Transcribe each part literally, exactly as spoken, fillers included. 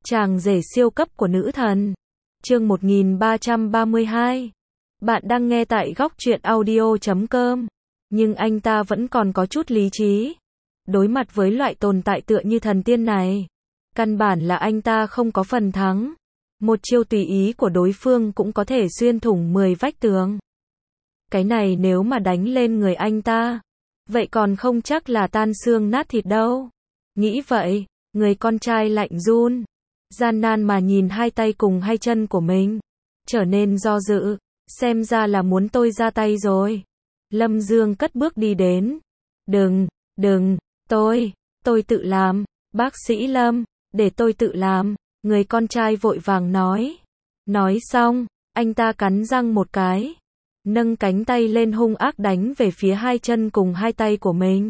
Chàng rể siêu cấp của nữ thần. Chương một nghìn ba trăm ba mươi hai. Bạn đang nghe tại góc truyện audio chấm com. Nhưng anh ta vẫn còn có chút lý trí. Đối mặt với loại tồn tại tựa như thần tiên này, căn bản là anh ta không có phần thắng. Một chiêu tùy ý của đối phương cũng có thể xuyên thủng mười vách tường. Cái này nếu mà đánh lên người anh ta, vậy còn không chắc là tan xương nát thịt đâu. Nghĩ vậy, người con trai lạnh run, gian nan mà nhìn hai tay cùng hai chân của mình, trở nên do dự, xem ra là muốn tôi ra tay rồi. Lâm Dương cất bước đi đến. Đừng, đừng, tôi, tôi tự làm, bác sĩ Lâm, để tôi tự làm, người con trai vội vàng nói. Nói xong, anh ta cắn răng một cái, nâng cánh tay lên hung ác đánh về phía hai chân cùng hai tay của mình.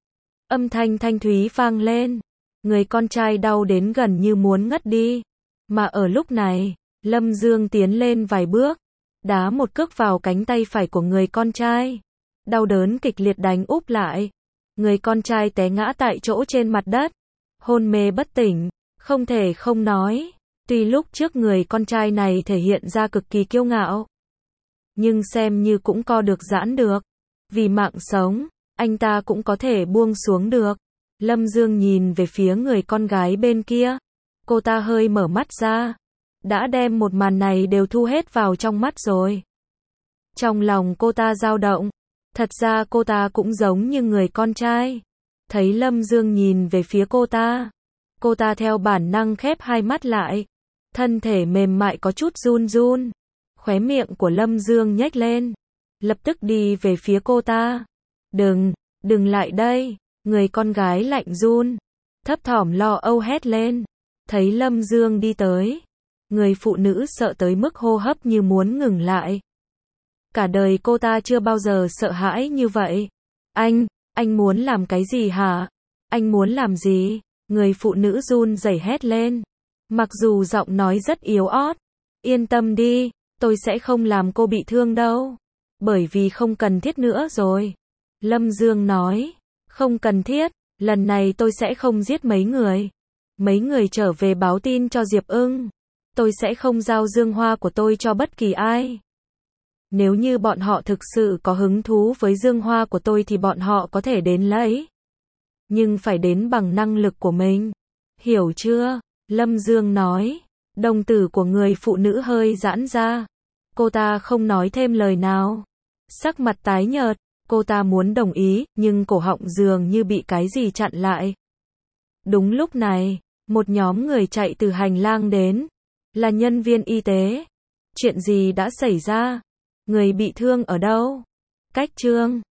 Âm thanh thanh thúy vang lên, người con trai đau đến gần như muốn ngất đi. Mà ở lúc này, Lâm Dương tiến lên vài bước, đá một cước vào cánh tay phải của người con trai. Đau đớn kịch liệt đánh úp lại. Người con trai té ngã tại chỗ trên mặt đất, hôn mê bất tỉnh, không thể không nói. Tuy lúc trước người con trai này thể hiện ra cực kỳ kiêu ngạo, nhưng xem như cũng co được giãn được. Vì mạng sống, anh ta cũng có thể buông xuống được. Lâm Dương nhìn về phía người con gái bên kia. Cô ta hơi mở mắt ra, đã đem một màn này đều thu hết vào trong mắt rồi. Trong lòng cô ta dao động. Thật ra cô ta cũng giống như người con trai. Thấy Lâm Dương nhìn về phía cô ta, cô ta theo bản năng khép hai mắt lại. Thân thể mềm mại có chút run run. Khóe miệng của Lâm Dương nhếch lên, lập tức đi về phía cô ta. Đừng, đừng lại đây. Người con gái lạnh run, thấp thỏm lo âu hét lên. Thấy Lâm Dương đi tới, người phụ nữ sợ tới mức hô hấp như muốn ngừng lại. Cả đời cô ta chưa bao giờ sợ hãi như vậy. Anh, anh muốn làm cái gì hả? Anh muốn làm gì? Người phụ nữ run rẩy hét lên. Mặc dù giọng nói rất yếu ớt. Yên tâm đi, tôi sẽ không làm cô bị thương đâu. Bởi vì không cần thiết nữa rồi. Lâm Dương nói. Không cần thiết, lần này tôi sẽ không giết mấy người. Mấy người trở về báo tin cho Diệp Ưng. Tôi sẽ không giao dương hoa của tôi cho bất kỳ ai. Nếu như bọn họ thực sự có hứng thú với dương hoa của tôi thì bọn họ có thể đến lấy. Nhưng phải đến bằng năng lực của mình. Hiểu chưa? Lâm Dương nói. Đồng tử của người phụ nữ hơi giãn ra. Cô ta không nói thêm lời nào. Sắc mặt tái nhợt. Cô ta muốn đồng ý, nhưng cổ họng dường như bị cái gì chặn lại. Đúng lúc này, một nhóm người chạy từ hành lang đến. Là nhân viên y tế. Chuyện gì đã xảy ra? Người bị thương ở đâu? Cách Trương.